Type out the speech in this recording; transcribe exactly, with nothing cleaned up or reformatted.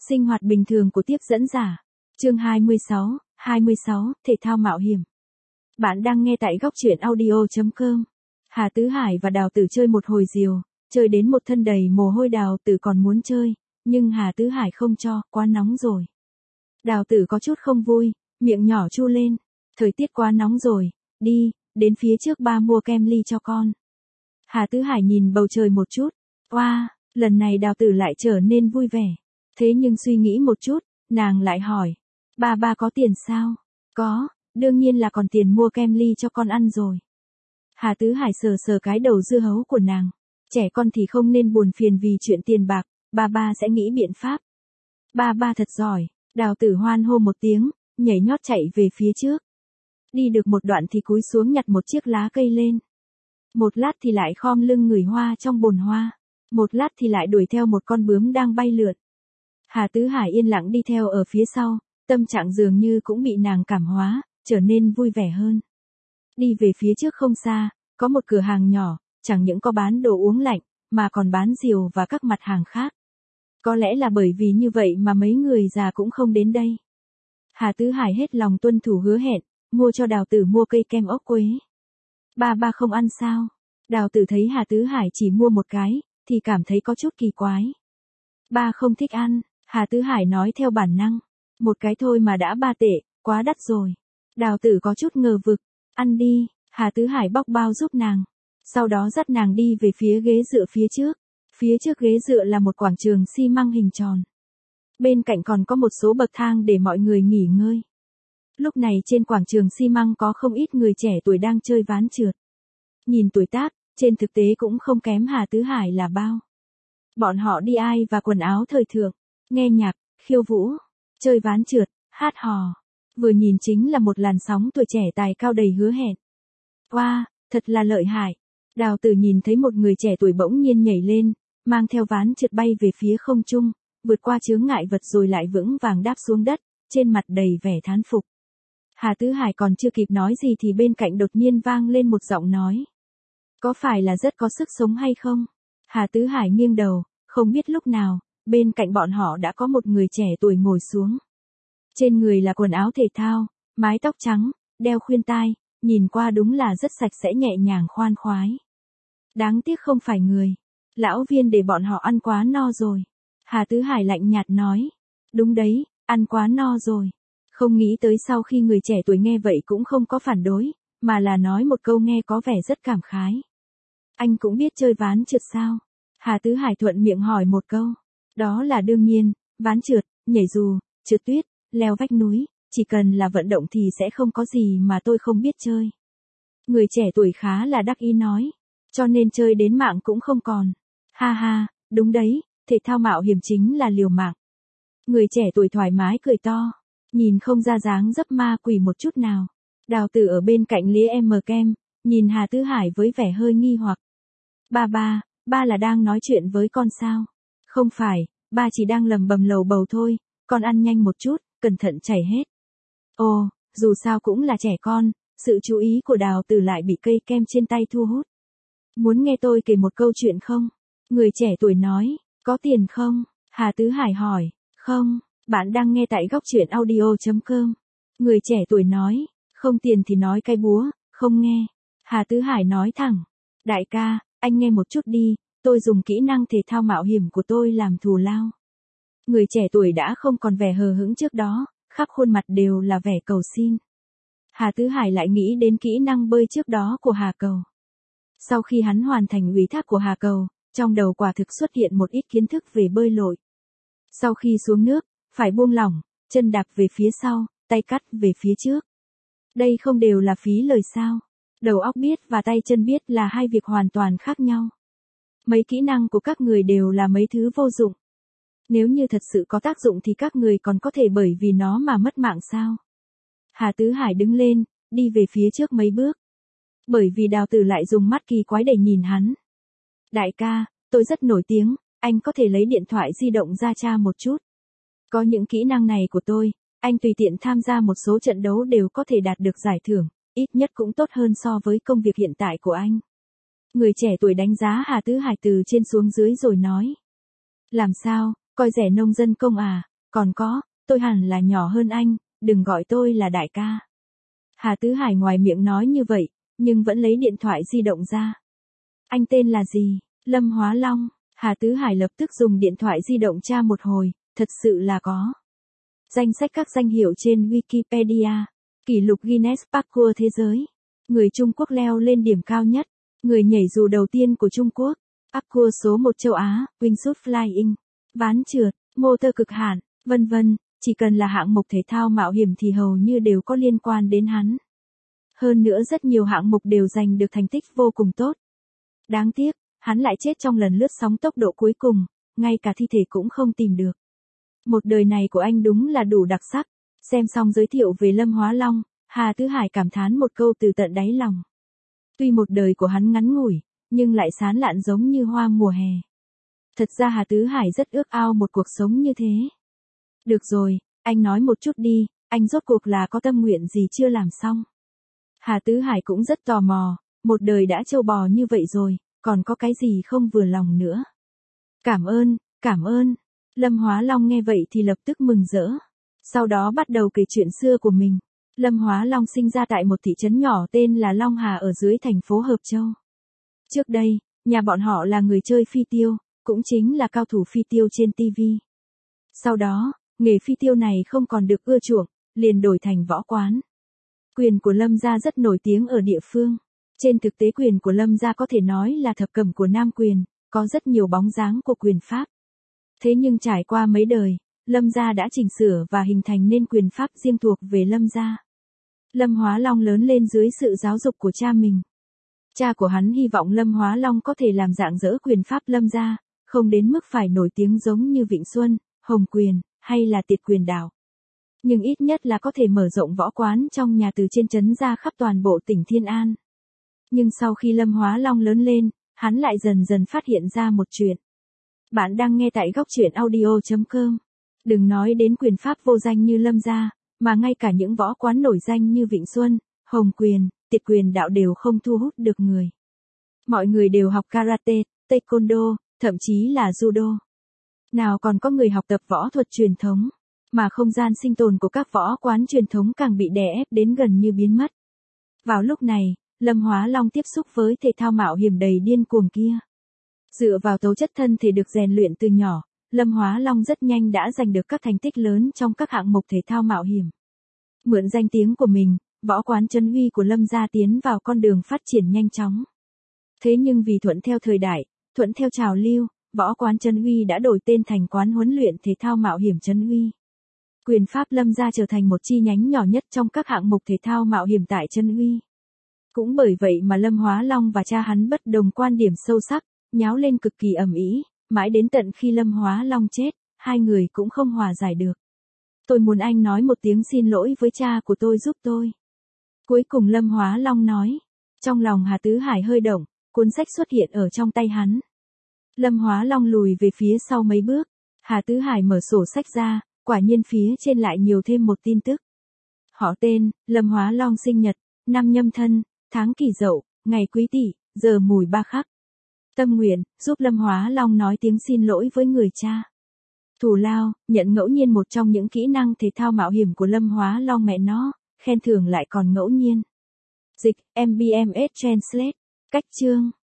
Sinh hoạt bình thường của tiếp dẫn giả. Chương hai mươi sáu, hai mươi sáu, thể thao mạo hiểm. Bạn đang nghe tại góc truyện audio chấm com. Hà Tứ Hải và Đào Tử chơi một hồi diều, chơi đến một thân đầy mồ hôi. Đào Tử còn muốn chơi, nhưng Hà Tứ Hải không cho, quá nóng rồi. Đào Tử có chút không vui, miệng nhỏ chu lên. Thời tiết quá nóng rồi, đi, đến phía trước ba mua kem ly cho con. Hà Tứ Hải nhìn bầu trời một chút. Oa, wow, lần này Đào Tử lại trở nên vui vẻ. Thế nhưng suy nghĩ một chút, nàng lại hỏi. Ba ba có tiền sao? Có, đương nhiên là còn tiền mua kem ly cho con ăn rồi. Hà Tứ Hải sờ sờ cái đầu dưa hấu của nàng. Trẻ con thì không nên buồn phiền vì chuyện tiền bạc, ba ba sẽ nghĩ biện pháp. Ba ba thật giỏi. Đào Tử hoan hô một tiếng, nhảy nhót chạy về phía trước. Đi được một đoạn thì cúi xuống nhặt một chiếc lá cây lên. Một lát thì lại khom lưng ngửi hoa trong bồn hoa. Một lát thì lại đuổi theo một con bướm đang bay lượn. Hà Tứ Hải yên lặng đi theo ở phía sau, tâm trạng dường như cũng bị nàng cảm hóa, trở nên vui vẻ hơn. Đi về phía trước không xa, có một cửa hàng nhỏ, chẳng những có bán đồ uống lạnh, mà còn bán diều và các mặt hàng khác. Có lẽ là bởi vì như vậy mà mấy người già cũng không đến đây. Hà Tứ Hải hết lòng tuân thủ hứa hẹn, mua cho Đào Tử mua cây kem ốc quế. Ba ba không ăn sao? Đào Tử thấy Hà Tứ Hải chỉ mua một cái, thì cảm thấy có chút kỳ quái. Ba không thích ăn, Hà Tứ Hải nói theo bản năng. Một cái thôi mà đã ba tệ, quá đắt rồi. Đào Tử có chút ngờ vực. Ăn đi, Hà Tứ Hải bóc bao giúp nàng. Sau đó dắt nàng đi về phía ghế dựa phía trước. Phía trước ghế dựa là một quảng trường xi măng hình tròn. Bên cạnh còn có một số bậc thang để mọi người nghỉ ngơi. Lúc này trên quảng trường xi măng có không ít người trẻ tuổi đang chơi ván trượt. Nhìn tuổi tác, trên thực tế cũng không kém Hà Tứ Hải là bao. Bọn họ đi ai và quần áo thời thượng, nghe nhạc, khiêu vũ, chơi ván trượt, hát hò. Vừa nhìn chính là một làn sóng tuổi trẻ tài cao đầy hứa hẹn. Oa, wow, thật là lợi hại. Đào Tử nhìn thấy một người trẻ tuổi bỗng nhiên nhảy lên, mang theo ván trượt bay về phía không trung, vượt qua chướng ngại vật rồi lại vững vàng đáp xuống đất, trên mặt đầy vẻ thán phục. Hà Tứ Hải còn chưa kịp nói gì thì bên cạnh đột nhiên vang lên một giọng nói. Có phải là rất có sức sống hay không? Hà Tứ Hải nghiêng đầu, không biết lúc nào, bên cạnh bọn họ đã có một người trẻ tuổi ngồi xuống. Trên người là quần áo thể thao, mái tóc trắng, đeo khuyên tai, nhìn qua đúng là rất sạch sẽ nhẹ nhàng khoan khoái. Đáng tiếc không phải người. Lão Viên để bọn họ ăn quá no rồi. Hà Tứ Hải lạnh nhạt nói. Đúng đấy, ăn quá no rồi. Không nghĩ tới sau khi người trẻ tuổi nghe vậy cũng không có phản đối, mà là nói một câu nghe có vẻ rất cảm khái. Anh cũng biết chơi ván trượt sao? Hà Tứ Hải thuận miệng hỏi một câu. Đó là đương nhiên, ván trượt, nhảy dù, trượt tuyết, leo vách núi, chỉ cần là vận động thì sẽ không có gì mà tôi không biết chơi. Người trẻ tuổi khá là đắc ý nói. Cho nên chơi đến mạng cũng không còn. Ha ha, đúng đấy, thể thao mạo hiểm chính là liều mạng. Người trẻ tuổi thoải mái cười to, nhìn không ra dáng dấp ma quỷ một chút nào. Đào Tử ở bên cạnh Lý em kem, nhìn Hà Tứ Hải với vẻ hơi nghi hoặc. Ba ba, ba là đang nói chuyện với con sao? Không phải, ba chỉ đang lầm bầm lầu bầu thôi, con ăn nhanh một chút, cẩn thận chảy hết. Ồ, dù sao cũng là trẻ con, sự chú ý của Đào Tử lại bị cây kem trên tay thu hút. Muốn nghe tôi kể một câu chuyện không? Người trẻ tuổi nói, có tiền không? Hà Tứ Hải hỏi, không, bạn đang nghe tại góc truyện audio chấm com. Người trẻ tuổi nói, không tiền thì nói cái búa, không nghe. Hà Tứ Hải nói thẳng, đại ca, anh nghe một chút đi, tôi dùng kỹ năng thể thao mạo hiểm của tôi làm thù lao. Người trẻ tuổi đã không còn vẻ hờ hững trước đó, khắp khuôn mặt đều là vẻ cầu xin. Hà Tứ Hải lại nghĩ đến kỹ năng bơi trước đó của Hà Cầu. Sau khi hắn hoàn thành ủy thác của Hà Cầu, trong đầu quả thực xuất hiện một ít kiến thức về bơi lội. Sau khi xuống nước, phải buông lỏng, chân đạp về phía sau, tay cắt về phía trước. Đây không đều là phí lời sao? Đầu óc biết và tay chân biết là hai việc hoàn toàn khác nhau. Mấy kỹ năng của các người đều là mấy thứ vô dụng. Nếu như thật sự có tác dụng thì các người còn có thể bởi vì nó mà mất mạng sao? Hà Tứ Hải đứng lên, đi về phía trước mấy bước. Bởi vì Đào Tử lại dùng mắt kỳ quái để nhìn hắn. Đại ca, tôi rất nổi tiếng, anh có thể lấy điện thoại di động ra tra một chút. Có những kỹ năng này của tôi, anh tùy tiện tham gia một số trận đấu đều có thể đạt được giải thưởng, ít nhất cũng tốt hơn so với công việc hiện tại của anh. Người trẻ tuổi đánh giá Hà Tứ Hải từ trên xuống dưới rồi nói. Làm sao, coi rẻ nông dân công à, Còn có, tôi hẳn là nhỏ hơn anh, đừng gọi tôi là đại ca. Hà Tứ Hải ngoài miệng nói như vậy, nhưng vẫn lấy điện thoại di động ra. Anh tên là gì? Lâm Hóa Long. Hà Tứ Hải lập tức dùng điện thoại di động tra một hồi, thật sự là có. Danh sách các danh hiệu trên Wikipedia, kỷ lục Guinness Parkour thế giới. Người Trung Quốc leo lên điểm cao nhất, người nhảy dù đầu tiên của Trung Quốc, Parkour số một châu Á, Wingsuit Flying, ván trượt, motor cực hạn, vân vân, chỉ cần là hạng mục thể thao mạo hiểm thì hầu như đều có liên quan đến hắn. Hơn nữa rất nhiều hạng mục đều giành được thành tích vô cùng tốt. Đáng tiếc, hắn lại chết trong lần lướt sóng tốc độ cuối cùng, ngay cả thi thể cũng không tìm được. Một đời này của anh đúng là đủ đặc sắc. Xem xong giới thiệu về Lâm Hóa Long, Hà Tứ Hải cảm thán một câu từ tận đáy lòng. Tuy một đời của hắn ngắn ngủi, nhưng lại sán lạn giống như hoa mùa hè. Thật ra Hà Tứ Hải rất ước ao một cuộc sống như thế. Được rồi, anh nói một chút đi, anh rốt cuộc là có tâm nguyện gì chưa làm xong. Hà Tứ Hải cũng rất tò mò, một đời đã trâu bò như vậy rồi, còn có cái gì không vừa lòng nữa. Cảm ơn, cảm ơn. Lâm Hóa Long nghe vậy thì lập tức mừng rỡ. Sau đó bắt đầu kể chuyện xưa của mình. Lâm Hóa Long sinh ra tại một thị trấn nhỏ tên là Long Hà ở dưới thành phố Hợp Châu. Trước đây, nhà bọn họ là người chơi phi tiêu, cũng chính là cao thủ phi tiêu trên ti vi. Sau đó, nghề phi tiêu này không còn được ưa chuộng, liền đổi thành võ quán. Quyền của Lâm gia rất nổi tiếng ở địa phương. Trên thực tế quyền của Lâm gia có thể nói là thập cẩm của Nam quyền, có rất nhiều bóng dáng của quyền pháp. Thế nhưng trải qua mấy đời, Lâm gia đã chỉnh sửa và hình thành nên quyền pháp riêng thuộc về Lâm gia. Lâm Hóa Long lớn lên dưới sự giáo dục của cha mình. Cha của hắn hy vọng Lâm Hóa Long có thể làm rạng rỡ quyền pháp Lâm gia, không đến mức phải nổi tiếng giống như Vịnh Xuân, Hồng Quyền, hay là Tiệt Quyền Đảo. Nhưng ít nhất là có thể mở rộng võ quán trong nhà từ trên trấn ra khắp toàn bộ tỉnh Thiên An. Nhưng sau khi Lâm Hóa Long lớn lên, hắn lại dần dần phát hiện ra một chuyện. Bạn đang nghe tại góc truyện audio chấm com. Đừng nói đến quyền pháp vô danh như Lâm gia, mà ngay cả những võ quán nổi danh như Vịnh Xuân, Hồng Quyền, Tiệt Quyền Đạo đều không thu hút được người. Mọi người đều học karate, taekwondo, thậm chí là judo. Nào còn có người học tập võ thuật truyền thống, mà không gian sinh tồn của các võ quán truyền thống càng bị đè ép đến gần như biến mất. Vào lúc này, Lâm Hóa Long tiếp xúc với thể thao mạo hiểm đầy điên cuồng kia. Dựa vào tố chất thân thể được rèn luyện từ nhỏ, Lâm Hóa Long rất nhanh đã giành được các thành tích lớn trong các hạng mục thể thao mạo hiểm. Mượn danh tiếng của mình, võ quán Trấn Huy của Lâm gia tiến vào con đường phát triển nhanh chóng. Thế nhưng vì thuận theo thời đại, thuận theo trào lưu, võ quán Trấn Huy đã đổi tên thành quán huấn luyện thể thao mạo hiểm Trấn Huy. Quyền pháp Lâm gia trở thành một chi nhánh nhỏ nhất trong các hạng mục thể thao mạo hiểm tại Trấn Huy. Cũng bởi vậy mà Lâm Hóa Long và cha hắn bất đồng quan điểm sâu sắc, nháo lên cực kỳ ầm ĩ, mãi đến tận khi Lâm Hóa Long chết, hai người cũng không hòa giải được. Tôi muốn anh nói một tiếng xin lỗi với cha của tôi giúp tôi. Cuối cùng Lâm Hóa Long nói. Trong lòng Hà Tứ Hải hơi động, cuốn sách xuất hiện ở trong tay hắn. Lâm Hóa Long lùi về phía sau mấy bước. Hà Tứ Hải mở sổ sách ra, quả nhiên phía trên lại nhiều thêm một tin tức. Họ tên, Lâm Hóa Long sinh nhật, năm Nhâm Thân, tháng Kỷ Dậu, ngày Quý Tỵ, giờ Mùi Ba Khắc. Tâm nguyện, giúp Lâm Hóa Long nói tiếng xin lỗi với người cha. Thù lao, nhận ngẫu nhiên một trong những kỹ năng thể thao mạo hiểm của Lâm Hóa Long mẹ nó, khen thưởng lại còn ngẫu nhiên. Dịch, em bê em ét Translate, cách chương.